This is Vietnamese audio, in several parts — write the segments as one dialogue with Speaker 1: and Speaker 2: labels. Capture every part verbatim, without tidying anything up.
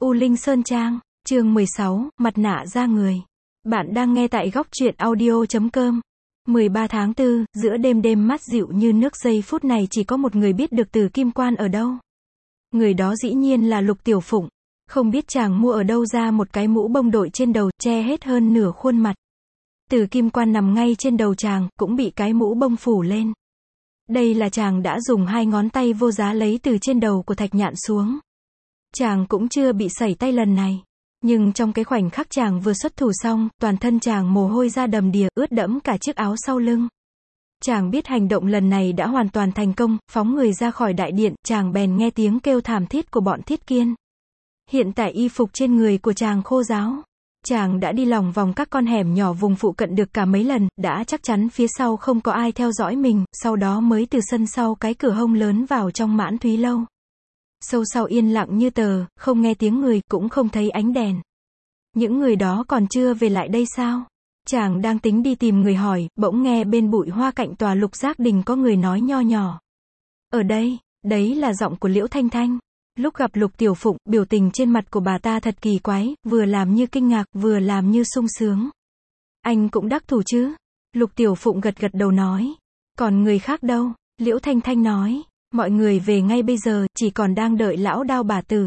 Speaker 1: U Linh Sơn Trang, chương mười sáu, mặt nạ da người. Bạn đang nghe tại góc truyện audio chấm com. mười ba tháng tư, giữa đêm đêm mát dịu như nước, giây phút này chỉ có một người biết được Từ Kim Quan ở đâu. Người đó dĩ nhiên là Lục Tiểu Phụng. Không biết chàng mua ở đâu ra một cái mũ bông đội trên đầu, che hết hơn nửa khuôn mặt. Từ Kim Quan nằm ngay trên đầu chàng, cũng bị cái mũ bông phủ lên. Đây là chàng đã dùng hai ngón tay vô giá lấy từ trên đầu của Thạch Nhạn xuống. Chàng cũng chưa bị sẩy tay lần này. Nhưng trong cái khoảnh khắc chàng vừa xuất thủ xong, toàn thân chàng mồ hôi ra đầm đìa, ướt đẫm cả chiếc áo sau lưng. Chàng biết hành động lần này đã hoàn toàn thành công, phóng người ra khỏi đại điện, chàng bèn nghe tiếng kêu thảm thiết của bọn Thiết Kiên. Hiện tại y phục trên người của chàng khô ráo. Chàng đã đi lòng vòng các con hẻm nhỏ vùng phụ cận được cả mấy lần, đã chắc chắn phía sau không có ai theo dõi mình, sau đó mới từ sân sau cái cửa hông lớn vào trong Mãn Thúy Lâu. Sâu sau yên lặng như tờ, không nghe tiếng người, cũng không thấy ánh đèn. Những người đó còn chưa về lại đây sao? Chàng đang tính đi tìm người hỏi, bỗng nghe bên bụi hoa cạnh tòa Lục Giác Đình có người nói nho nhỏ. Ở đây, đấy là giọng của Liễu Thanh Thanh. Lúc gặp Lục Tiểu Phụng, biểu tình trên mặt của bà ta thật kỳ quái, vừa làm như kinh ngạc, vừa làm như sung sướng. Anh cũng đắc thủ chứ? Lục Tiểu Phụng gật gật đầu nói. Còn người khác đâu? Liễu Thanh Thanh nói. Mọi người về ngay bây giờ, chỉ còn đang đợi lão Đao bà tử.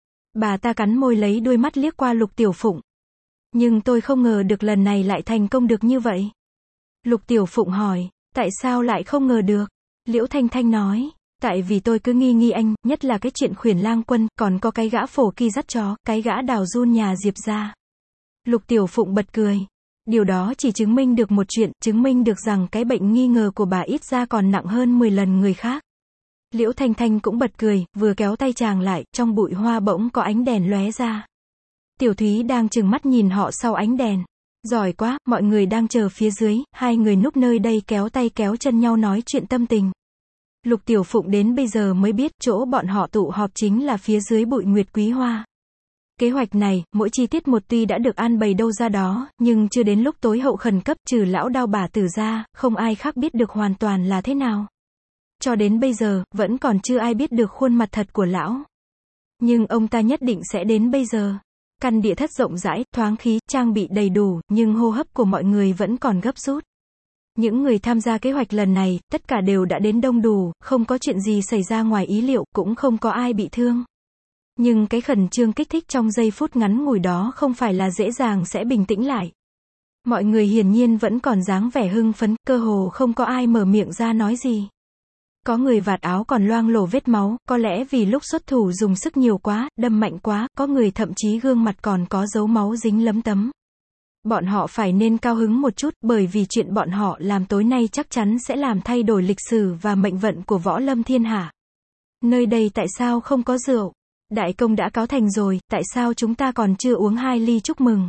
Speaker 1: Bà ta cắn môi lấy đôi mắt liếc qua Lục Tiểu Phụng. Nhưng tôi không ngờ được lần này lại thành công được như vậy. Lục Tiểu Phụng hỏi, tại sao lại không ngờ được? Liễu Thanh Thanh nói, tại vì tôi cứ nghi nghi anh, nhất là cái chuyện Khuyển Lang Quân, còn có cái gã Phổ Kỳ dắt chó, cái gã Đào Giun nhà Diệp ra. Lục Tiểu Phụng bật cười. Điều đó chỉ chứng minh được một chuyện, chứng minh được rằng cái bệnh nghi ngờ của bà ít ra còn nặng hơn mười lần người khác. Liễu Thanh Thanh cũng bật cười, vừa kéo tay chàng lại, trong bụi hoa bỗng có ánh đèn lóe ra. Tiểu Thúy đang trừng mắt nhìn họ sau ánh đèn. Giỏi quá, mọi người đang chờ phía dưới, hai người núp nơi đây kéo tay kéo chân nhau nói chuyện tâm tình. Lục Tiểu Phụng đến bây giờ mới biết, chỗ bọn họ tụ họp chính là phía dưới bụi nguyệt quý hoa. Kế hoạch này, mỗi chi tiết một tuy đã được an bày đâu ra đó, nhưng chưa đến lúc tối hậu khẩn cấp, trừ lão Đao bà tử ra, không ai khác biết được hoàn toàn là thế nào. Cho đến bây giờ, vẫn còn chưa ai biết được khuôn mặt thật của lão. Nhưng ông ta nhất định sẽ đến bây giờ. Căn địa thất rộng rãi, thoáng khí, trang bị đầy đủ, nhưng hô hấp của mọi người vẫn còn gấp rút. Những người tham gia kế hoạch lần này, tất cả đều đã đến đông đủ, không có chuyện gì xảy ra ngoài ý liệu, cũng không có ai bị thương. Nhưng cái khẩn trương kích thích trong giây phút ngắn ngủi đó không phải là dễ dàng sẽ bình tĩnh lại. Mọi người hiển nhiên vẫn còn dáng vẻ hưng phấn, cơ hồ không có ai mở miệng ra nói gì. Có người vạt áo còn loang lổ vết máu, có lẽ vì lúc xuất thủ dùng sức nhiều quá, đâm mạnh quá, có người thậm chí gương mặt còn có dấu máu dính lấm tấm. Bọn họ phải nên cao hứng một chút, bởi vì chuyện bọn họ làm tối nay chắc chắn sẽ làm thay đổi lịch sử và mệnh vận của võ lâm thiên hạ. Nơi đây tại sao không có rượu? Đại công đã cáo thành rồi, tại sao chúng ta còn chưa uống hai ly chúc mừng?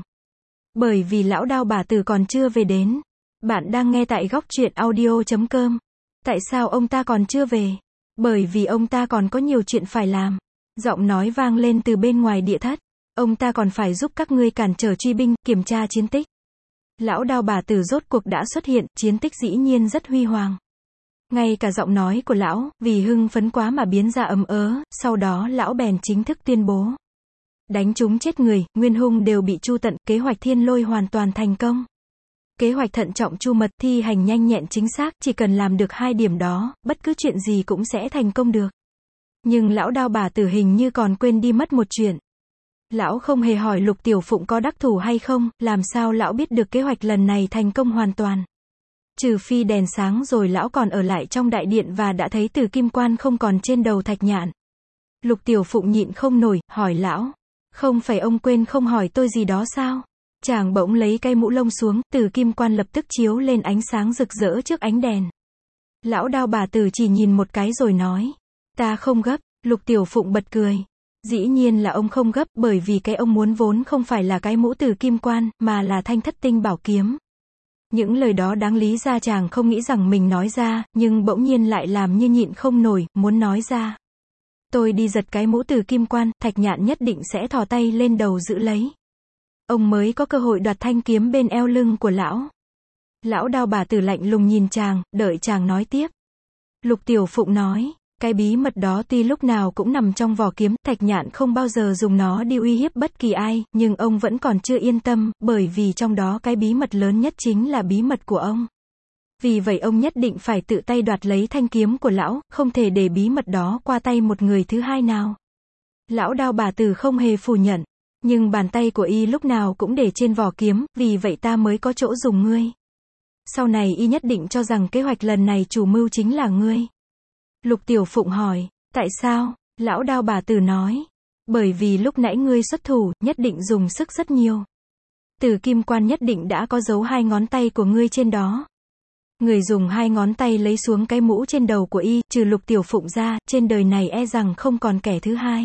Speaker 1: Bởi vì lão Đao bà tử còn chưa về đến. Bạn đang nghe tại góc truyện audio chấm com. Tại sao ông ta còn chưa về? Bởi vì ông ta còn có nhiều chuyện phải làm. Giọng nói vang lên từ bên ngoài địa thất. Ông ta còn phải giúp các ngươi cản trở truy binh, kiểm tra chiến tích. Lão Đao bà tử rốt cuộc đã xuất hiện, chiến tích dĩ nhiên rất huy hoàng. Ngay cả giọng nói của lão, vì hưng phấn quá mà biến ra ấm ớ, sau đó lão bèn chính thức tuyên bố. Đánh chúng chết người, nguyên hung đều bị tru tận, kế hoạch Thiên Lôi hoàn toàn thành công. Kế hoạch thận trọng chu mật, thi hành nhanh nhẹn chính xác, chỉ cần làm được hai điểm đó, bất cứ chuyện gì cũng sẽ thành công được. Nhưng lão Đao bà tử hình như còn quên đi mất một chuyện. Lão không hề hỏi Lục Tiểu Phụng có đắc thủ hay không, làm sao lão biết được kế hoạch lần này thành công hoàn toàn. Trừ phi đèn sáng rồi lão còn ở lại trong đại điện và đã thấy Từ Kim Quan không còn trên đầu Thạch Nhạn. Lục Tiểu Phụng nhịn không nổi, hỏi lão. Không phải ông quên không hỏi tôi gì đó sao? Chàng bỗng lấy cây mũ lông xuống, Từ Kim Quan lập tức chiếu lên ánh sáng rực rỡ trước ánh đèn. Lão Đao bà tử chỉ nhìn một cái rồi nói. Ta không gấp. Lục Tiểu Phụng bật cười. Dĩ nhiên là ông không gấp, bởi vì cái ông muốn vốn không phải là cái mũ Từ Kim Quan, mà là thanh thất tinh bảo kiếm. Những lời đó đáng lý ra chàng không nghĩ rằng mình nói ra, nhưng bỗng nhiên lại làm như nhịn không nổi, muốn nói ra. Tôi đi giật cái mũ Từ Kim Quan, Thạch Nhạn nhất định sẽ thò tay lên đầu giữ lấy. Ông mới có cơ hội đoạt thanh kiếm bên eo lưng của lão. Lão Đao bà tử lạnh lùng nhìn chàng, đợi chàng nói tiếp. Lục Tiểu Phụng nói, Cái bí mật đó tuy lúc nào cũng nằm trong vỏ kiếm, Thạch Nhạn không bao giờ dùng nó đi uy hiếp bất kỳ ai, nhưng ông vẫn còn chưa yên tâm, bởi vì trong đó cái bí mật lớn nhất chính là bí mật của ông. Vì vậy ông nhất định phải tự tay đoạt lấy thanh kiếm của lão, không thể để bí mật đó qua tay một người thứ hai nào. Lão Đao bà tử không hề phủ nhận, nhưng bàn tay của y lúc nào cũng để trên vỏ kiếm, vì vậy ta mới có chỗ dùng ngươi. Sau này y nhất định cho rằng kế hoạch lần này chủ mưu chính là ngươi. Lục Tiểu Phụng hỏi, tại sao? Lão Đao bà tử nói, bởi vì lúc nãy ngươi xuất thủ, nhất định dùng sức rất nhiều. Từ kim quan nhất định đã có dấu hai ngón tay của ngươi trên đó. Người dùng hai ngón tay lấy xuống cái mũ trên đầu của y, trừ Lục Tiểu Phụng ra, trên đời này e rằng không còn kẻ thứ hai.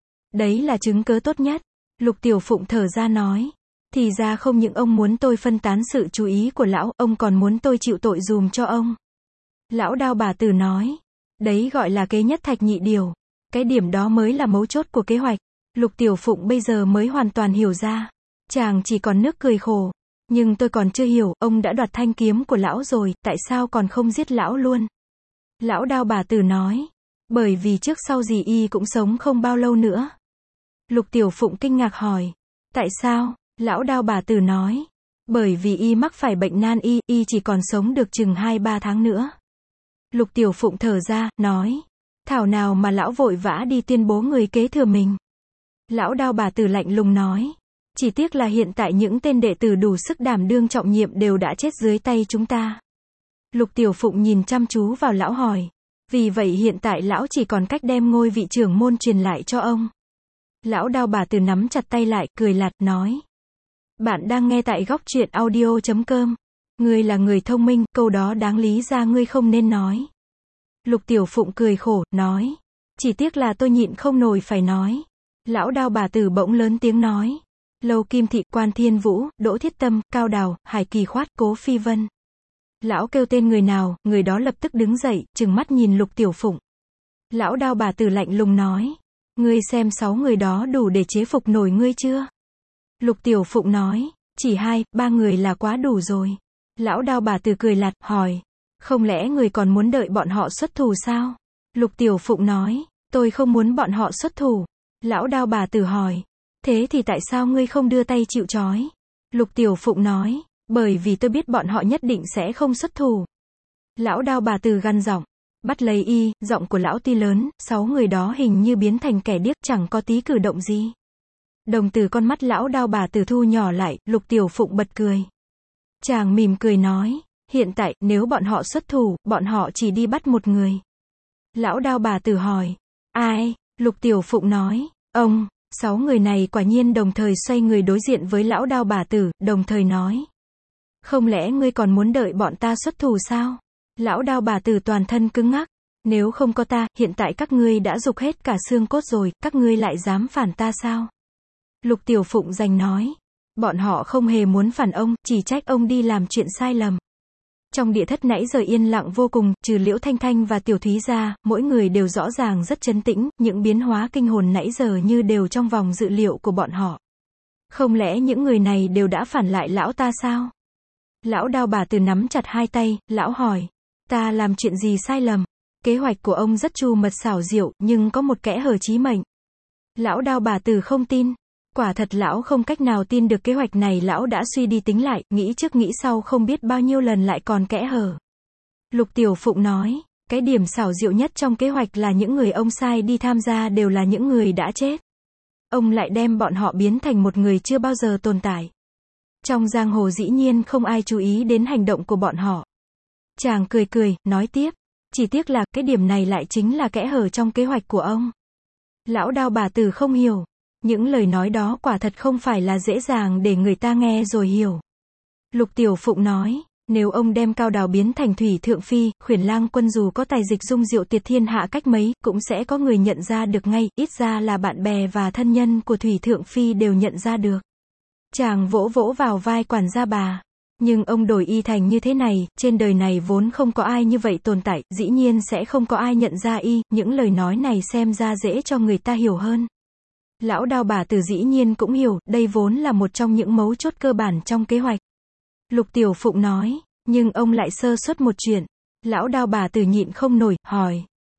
Speaker 1: Đấy là chứng cớ tốt nhất. Lục Tiểu Phụng thở ra nói, thì ra không những ông muốn tôi phân tán sự chú ý của lão, ông còn muốn tôi chịu tội dùm cho ông. Lão Đao bà tử nói, đấy gọi là kế nhất thạch nhị điều. Cái điểm đó mới là mấu chốt của kế hoạch. Lục Tiểu Phụng bây giờ mới hoàn toàn hiểu ra. Chàng chỉ còn nước cười khổ. Nhưng tôi còn chưa hiểu, ông đã đoạt thanh kiếm của lão rồi, tại sao còn không giết lão luôn? Lão Đao bà tử nói, bởi vì trước sau gì y cũng sống không bao lâu nữa. Lục Tiểu Phụng kinh ngạc hỏi, tại sao? Lão Đao bà tử nói, bởi vì y mắc phải bệnh nan y, y chỉ còn sống được chừng hai ba tháng nữa. Lục Tiểu Phụng thở ra, nói, thảo nào mà lão vội vã đi tuyên bố người kế thừa mình. Lão Đao bà tử lạnh lùng nói, chỉ tiếc là hiện tại những tên đệ tử đủ sức đảm đương trọng nhiệm đều đã chết dưới tay chúng ta. Lục Tiểu Phụng nhìn chăm chú vào lão hỏi, vì vậy hiện tại lão chỉ còn cách đem ngôi vị trưởng môn truyền lại cho ông. Lão Đao bà tử nắm chặt tay lại, cười lạt, nói, bạn đang nghe tại góc truyện audio chấm com. Ngươi là người thông minh, câu đó đáng lý ra ngươi không nên nói. Lục Tiểu Phụng cười khổ, nói, chỉ tiếc là tôi nhịn không nổi phải nói. Lão Đao bà tử bỗng lớn tiếng nói, Lâu Kim Thị, Quan Thiên Vũ, Đỗ Thiết Tâm, Cao Đào, Hải Kỳ Khoát, Cố Phi Vân. Lão kêu tên người nào, người đó lập tức đứng dậy, trừng mắt nhìn Lục Tiểu Phụng. Lão Đao bà tử lạnh lùng nói, ngươi xem sáu người đó đủ để chế phục nổi ngươi chưa? Lục Tiểu Phụng nói, chỉ hai, ba người là quá đủ rồi. Lão Đao bà tử cười lạt, hỏi, không lẽ người còn muốn đợi bọn họ xuất thủ sao? Lục Tiểu Phụng nói, tôi không muốn bọn họ xuất thủ. Lão Đao bà tử hỏi, thế thì tại sao ngươi không đưa tay chịu trói? Lục Tiểu Phụng nói, bởi vì tôi biết bọn họ nhất định sẽ không xuất thủ. Lão Đao bà tử gằn giọng, bắt lấy y, giọng của lão tuy lớn, sáu người đó hình như biến thành kẻ điếc, chẳng có tí cử động gì. Đồng từ con mắt lão Đao bà tử thu nhỏ lại, Lục Tiểu Phụng bật cười. Chàng mỉm cười nói, hiện tại, nếu bọn họ xuất thủ, bọn họ chỉ đi bắt một người. Lão Đao bà tử hỏi, ai? Lục Tiểu Phụng nói, ông. Sáu người này quả nhiên đồng thời xoay người đối diện với lão Đao bà tử, đồng thời nói, không lẽ ngươi còn muốn đợi bọn ta xuất thủ sao? Lão Đao bà tử toàn thân cứng ngắc, nếu không có ta, hiện tại các ngươi đã rục hết cả xương cốt rồi, các ngươi lại dám phản ta sao? Lục Tiểu Phụng giành nói, bọn họ không hề muốn phản ông, chỉ trách ông đi làm chuyện sai lầm. Trong địa thất nãy giờ yên lặng vô cùng, trừ Liễu Thanh Thanh và Tiểu Thúy ra, mỗi người đều rõ ràng rất trấn tĩnh, những biến hóa kinh hồn nãy giờ như đều trong vòng dự liệu của bọn họ. Không lẽ những người này đều đã phản lại lão ta sao? Lão Đao bà tử nắm chặt hai tay, lão hỏi, ta làm chuyện gì sai lầm? Kế hoạch của ông rất chu mật xảo diệu, nhưng có một kẽ hở chí mệnh. Lão Đao bà tử không tin. Quả thật lão không cách nào tin được kế hoạch này, lão đã suy đi tính lại, nghĩ trước nghĩ sau không biết bao nhiêu lần lại còn kẽ hở. Lục Tiểu Phụng nói, cái điểm xảo diệu nhất trong kế hoạch là những người ông sai đi tham gia đều là những người đã chết. Ông lại đem bọn họ biến thành một người chưa bao giờ tồn tại. Trong giang hồ dĩ nhiên không ai chú ý đến hành động của bọn họ. Chàng cười cười, nói tiếp, chỉ tiếc là, cái điểm này lại chính là kẽ hở trong kế hoạch của ông. Lão Đao bà tử không hiểu. Những lời nói đó quả thật không phải là dễ dàng để người ta nghe rồi hiểu. Lục Tiểu Phụng nói, nếu ông đem Cao Đào biến thành Thủy Thượng Phi, Khuyển Lang Quân dù có tài dịch dung diệu tuyệt thiên hạ cách mấy, cũng sẽ có người nhận ra được ngay, ít ra là bạn bè và thân nhân của Thủy Thượng Phi đều nhận ra được. Chàng vỗ vỗ vào vai quản gia bà. Nhưng ông đổi y thành như thế này, trên đời này vốn không có ai như vậy tồn tại, dĩ nhiên sẽ không có ai nhận ra y, những lời nói này xem ra dễ cho người ta hiểu hơn. Lão Đao bà tử dĩ nhiên cũng hiểu, đây vốn là một trong những mấu chốt cơ bản trong kế hoạch. Lục Tiểu Phụng nói, nhưng ông lại sơ suất một chuyện. Lão Đao bà tử nhịn không nổi, hỏi,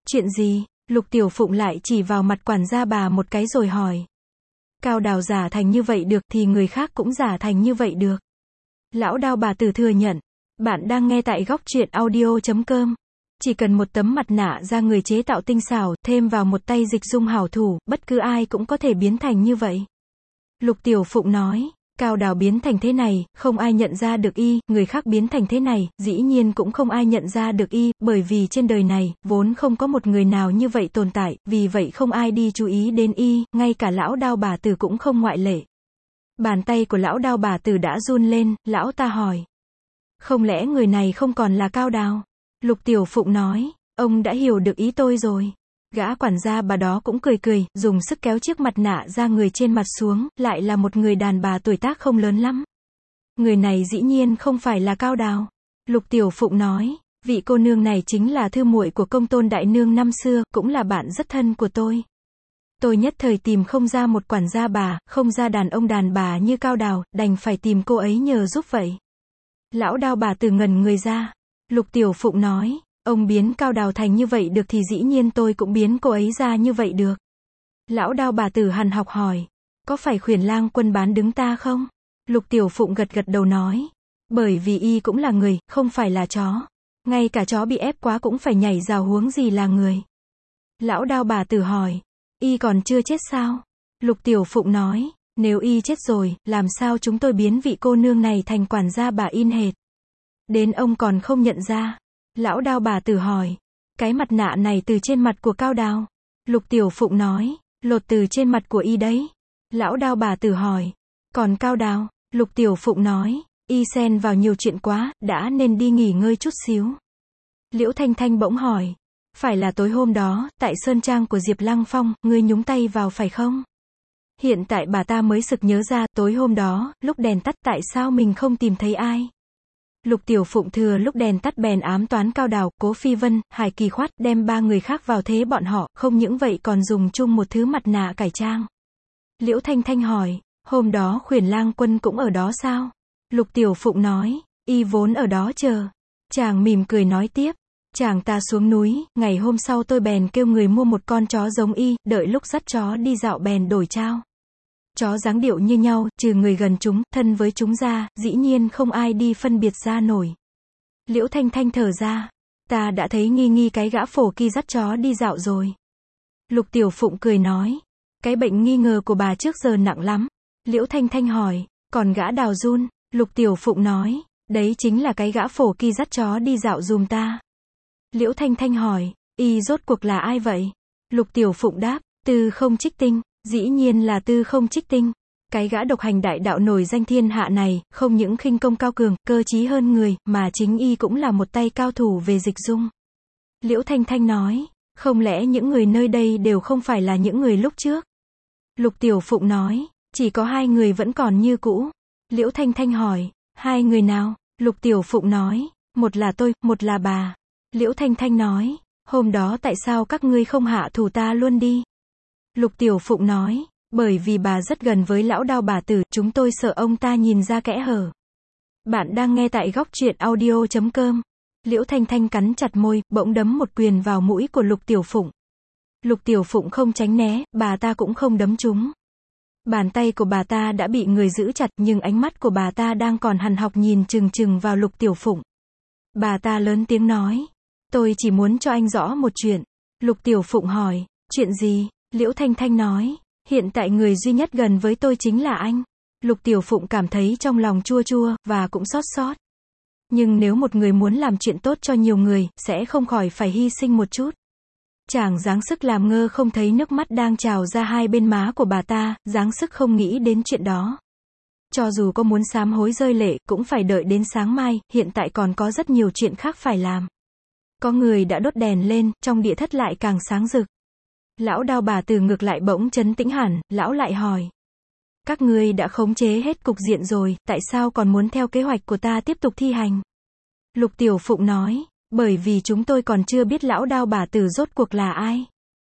Speaker 1: Chuyện gì? Lục Tiểu Phụng lại chỉ vào mặt quản gia bà một cái rồi hỏi. Cao Đào giả thành như vậy được thì người khác cũng giả thành như vậy được. Lão Đao bà tử thừa nhận. Bạn đang nghe tại góc truyện audio chấm com. Chỉ cần một tấm mặt nạ da người chế tạo tinh xảo, thêm vào một tay dịch dung hảo thủ, bất cứ ai cũng có thể biến thành như vậy. Lục Tiểu Phụng nói. Cao Đào biến thành thế này, không ai nhận ra được y, người khác biến thành thế này, dĩ nhiên cũng không ai nhận ra được y, bởi vì trên đời này, vốn không có một người nào như vậy tồn tại, vì vậy không ai đi chú ý đến y, ngay cả lão Đao bà tử cũng không ngoại lệ. Bàn tay của lão Đao bà tử đã run lên, lão ta hỏi. Không lẽ người này không còn là Cao Đào? Lục Tiểu Phụng nói, ông đã hiểu được ý tôi rồi. Gã quản gia bà đó cũng cười cười, dùng sức kéo chiếc mặt nạ ra người trên mặt xuống, lại là một người đàn bà tuổi tác không lớn lắm. Người này dĩ nhiên không phải là Cao Đào. Lục Tiểu Phụng nói, vị cô nương này chính là thư muội của Công Tôn đại nương năm xưa, cũng là bạn rất thân của tôi. Tôi nhất thời tìm không ra một quản gia bà, không ra đàn ông đàn bà như Cao Đào, đành phải tìm cô ấy nhờ giúp vậy. Lão Đao bà từ ngẩn người ra. Lục Tiểu Phụng nói, ông biến Cao Đào thành như vậy được thì dĩ nhiên tôi cũng biến cô ấy ra như vậy được. Lão Đao bà tử hằn học hỏi, có phải Khuyển Lang Quân bán đứng ta không? Lục Tiểu Phụng gật gật đầu nói, bởi vì y cũng là người, không phải là chó. Ngay cả chó bị ép quá cũng phải nhảy rào huống gì là người. Lão Đao bà tử hỏi, y còn chưa chết sao? Lục Tiểu Phụng nói, nếu y chết rồi, làm sao chúng tôi biến vị cô nương này thành quản gia bà in hệt? Đến ông còn không nhận ra. Lão Đao bà tử hỏi, cái mặt nạ này từ trên mặt của Cao Đào. Lục Tiểu Phụng nói, lột từ trên mặt của y đấy. Lão Đao bà tử hỏi, còn Cao Đào? Lục Tiểu Phụng nói, y xen vào nhiều chuyện quá, đã nên đi nghỉ ngơi chút xíu. Liễu Thanh Thanh bỗng hỏi, phải là tối hôm đó, tại Sơn Trang của Diệp Lăng Phong, ngươi nhúng tay vào phải không? Hiện tại bà ta mới sực nhớ ra, tối hôm đó, lúc đèn tắt tại sao mình không tìm thấy ai? Lục Tiểu Phụng thừa lúc đèn tắt bèn ám toán Cao Đào, Cố Phi Vân, Hải Kỳ Khoát, đem ba người khác vào thế bọn họ, không những vậy còn dùng chung một thứ mặt nạ cải trang. Liễu Thanh Thanh hỏi, hôm đó Khuyển Lang Quân cũng ở đó sao? Lục Tiểu Phụng nói, y vốn ở đó chờ. Chàng mỉm cười nói tiếp, chàng ta xuống núi, ngày hôm sau tôi bèn kêu người mua một con chó giống y, đợi lúc dắt chó đi dạo bèn đổi trao. Chó dáng điệu như nhau, trừ người gần chúng, thân với chúng ra, dĩ nhiên không ai đi phân biệt ra nổi. Liễu Thanh Thanh thở ra, ta đã thấy nghi nghi cái gã phổ kỳ dắt chó đi dạo rồi. Lục Tiểu Phụng cười nói, cái bệnh nghi ngờ của bà trước giờ nặng lắm. Liễu Thanh Thanh hỏi, còn gã Đào Jun? Lục Tiểu Phụng nói, đấy chính là cái gã phổ kỳ dắt chó đi dạo dùm ta. Liễu Thanh Thanh hỏi, y rốt cuộc là ai vậy? Lục Tiểu Phụng đáp, Tư Không Trích Tinh. Dĩ nhiên là Tư Không Trích Tinh. Cái gã độc hành đại đạo nổi danh thiên hạ này, không những khinh công cao cường, cơ trí hơn người, mà chính y cũng là một tay cao thủ về dịch dung. Liễu Thanh Thanh nói, không lẽ những người nơi đây đều không phải là những người lúc trước? Lục Tiểu Phụng nói, chỉ có hai người vẫn còn như cũ. Liễu Thanh Thanh hỏi, hai người nào? Lục Tiểu Phụng nói, một là tôi, một là bà. Liễu Thanh Thanh nói, hôm đó tại sao các ngươi không hạ thủ ta luôn đi? Lục Tiểu Phụng nói, bởi vì bà rất gần với lão Đao bà tử, chúng tôi sợ ông ta nhìn ra kẽ hở. Bạn đang nghe tại góc truyện audio chấm com. Liễu Thanh Thanh cắn chặt môi, bỗng đấm một quyền vào mũi của Lục Tiểu Phụng. Lục Tiểu Phụng không tránh né, bà ta cũng không đấm trúng. Bàn tay của bà ta đã bị người giữ chặt, nhưng ánh mắt của bà ta đang còn hằn học nhìn chừng chừng vào Lục Tiểu Phụng. Bà ta lớn tiếng nói, tôi chỉ muốn cho anh rõ một chuyện. Lục Tiểu Phụng hỏi, chuyện gì? Liễu Thanh Thanh nói, hiện tại người duy nhất gần với tôi chính là anh. Lục Tiểu Phụng cảm thấy trong lòng chua chua, và cũng xót xót. Nhưng nếu một người muốn làm chuyện tốt cho nhiều người, sẽ không khỏi phải hy sinh một chút. Chàng dáng sức làm ngơ không thấy nước mắt đang trào ra hai bên má của bà ta, dáng sức không nghĩ đến chuyện đó. Cho dù có muốn sám hối rơi lệ, cũng phải đợi đến sáng mai, hiện tại còn có rất nhiều chuyện khác phải làm. Có người đã đốt đèn lên, trong địa thất lại càng sáng rực. Lão Đao bà tử ngược lại bỗng trấn tĩnh hẳn, lão lại hỏi. Các ngươi đã khống chế hết cục diện rồi, tại sao còn muốn theo kế hoạch của ta tiếp tục thi hành? Lục Tiểu Phụng nói, bởi vì chúng tôi còn chưa biết lão Đao bà tử rốt cuộc là ai.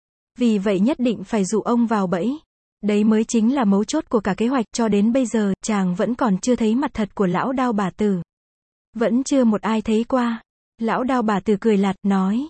Speaker 1: Vì vậy nhất định phải dụ ông vào bẫy. Đấy mới chính là mấu chốt của cả kế hoạch, cho đến bây giờ, chàng vẫn còn chưa thấy mặt thật của lão Đao bà tử. Vẫn chưa một ai thấy qua. Lão Đao bà tử cười lạt, nói.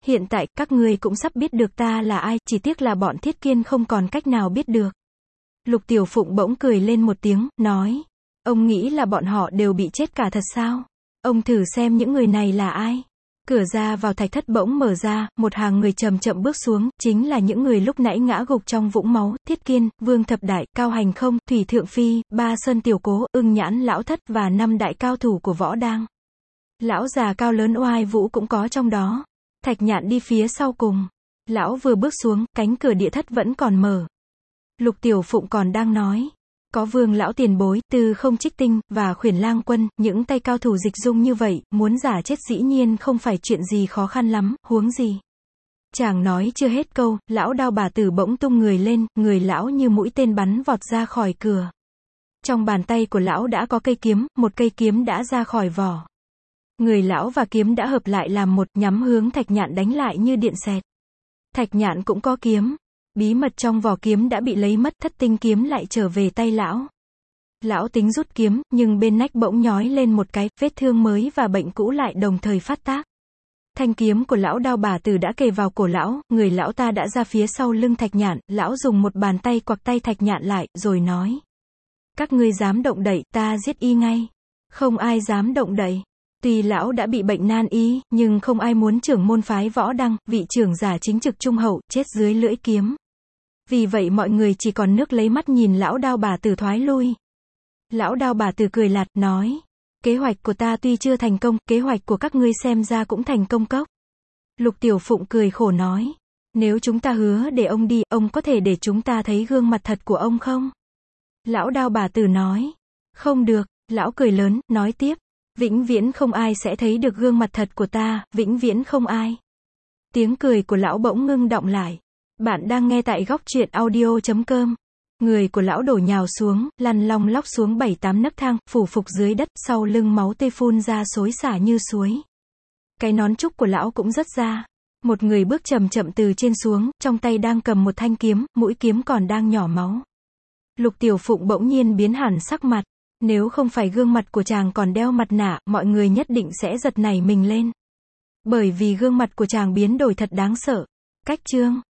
Speaker 1: Hiện tại, các ngươi cũng sắp biết được ta là ai, chỉ tiếc là bọn Thiết Kiên không còn cách nào biết được. Lục Tiểu Phụng bỗng cười lên một tiếng, nói. Ông nghĩ là bọn họ đều bị chết cả thật sao? Ông thử xem những người này là ai? Cửa ra vào thạch thất bỗng mở ra, một hàng người chậm chậm bước xuống, chính là những người lúc nãy ngã gục trong vũng máu, Thiết Kiên, Vương Thập Đại, Cao Hành Không, Thủy Thượng Phi, Ba Sơn Tiểu Cố, Ưng Nhãn Lão Thất và năm đại cao thủ của võ đang. Lão già cao lớn oai vũ cũng có trong đó. Thạch Nhạn đi phía sau cùng. Lão vừa bước xuống, cánh cửa địa thất vẫn còn mở. Lục Tiểu Phụng còn đang nói. Có Vương lão tiền bối, Tư Không Trích Tinh, và Khuyển Lang Quân, những tay cao thủ dịch dung như vậy, muốn giả chết dĩ nhiên không phải chuyện gì khó khăn lắm, huống gì. Chàng nói chưa hết câu, lão Đao Bà Tử bỗng tung người lên, người lão như mũi tên bắn vọt ra khỏi cửa. Trong bàn tay của lão đã có cây kiếm, một cây kiếm đã ra khỏi vỏ. Người lão và kiếm đã hợp lại làm một, nhắm hướng Thạch Nhạn đánh lại như điện xẹt. Thạch Nhạn cũng có kiếm. Bí mật trong vỏ kiếm đã bị lấy mất, thất tinh kiếm lại trở về tay lão. Lão tính rút kiếm, nhưng bên nách bỗng nhói lên một cái, vết thương mới và bệnh cũ lại đồng thời phát tác. Thanh kiếm của lão Đao Bà Tử đã kề vào cổ lão, người lão ta đã ra phía sau lưng Thạch Nhạn, lão dùng một bàn tay quặc tay Thạch Nhạn lại, rồi nói. Các ngươi dám động đậy, ta giết y ngay. Không ai dám động đậy. Tuy lão đã bị bệnh nan y, nhưng không ai muốn trưởng môn phái võ đăng, vị trưởng giả chính trực trung hậu, chết dưới lưỡi kiếm. Vì vậy mọi người chỉ còn nước lấy mắt nhìn lão Đao Bà Tử thoái lui. Lão Đao Bà Tử cười lạt, nói. Kế hoạch của ta tuy chưa thành công, kế hoạch của các ngươi xem ra cũng thành công cốc. Lục Tiểu Phụng cười khổ nói. Nếu chúng ta hứa để ông đi, ông có thể để chúng ta thấy gương mặt thật của ông không? Lão Đao Bà Tử nói. Không được, lão cười lớn, nói tiếp. Vĩnh viễn không ai sẽ thấy được gương mặt thật của ta, vĩnh viễn không ai. Tiếng cười của lão bỗng ngưng đọng lại. Bạn đang nghe tại góc truyện audio chấm com. Người của lão đổ nhào xuống, lăn long lóc xuống bảy tám nấc thang, phủ phục dưới đất, sau lưng máu tươi phun ra xối xả như suối. Cái nón trúc của lão cũng rớt ra. Một người bước chậm chậm từ trên xuống, trong tay đang cầm một thanh kiếm, mũi kiếm còn đang nhỏ máu. Lục Tiểu Phụng bỗng nhiên biến hẳn sắc mặt. Nếu không phải gương mặt của chàng còn đeo mặt nạ, mọi người nhất định sẽ giật nảy mình lên. Bởi vì gương mặt của chàng biến đổi thật đáng sợ. Cách chương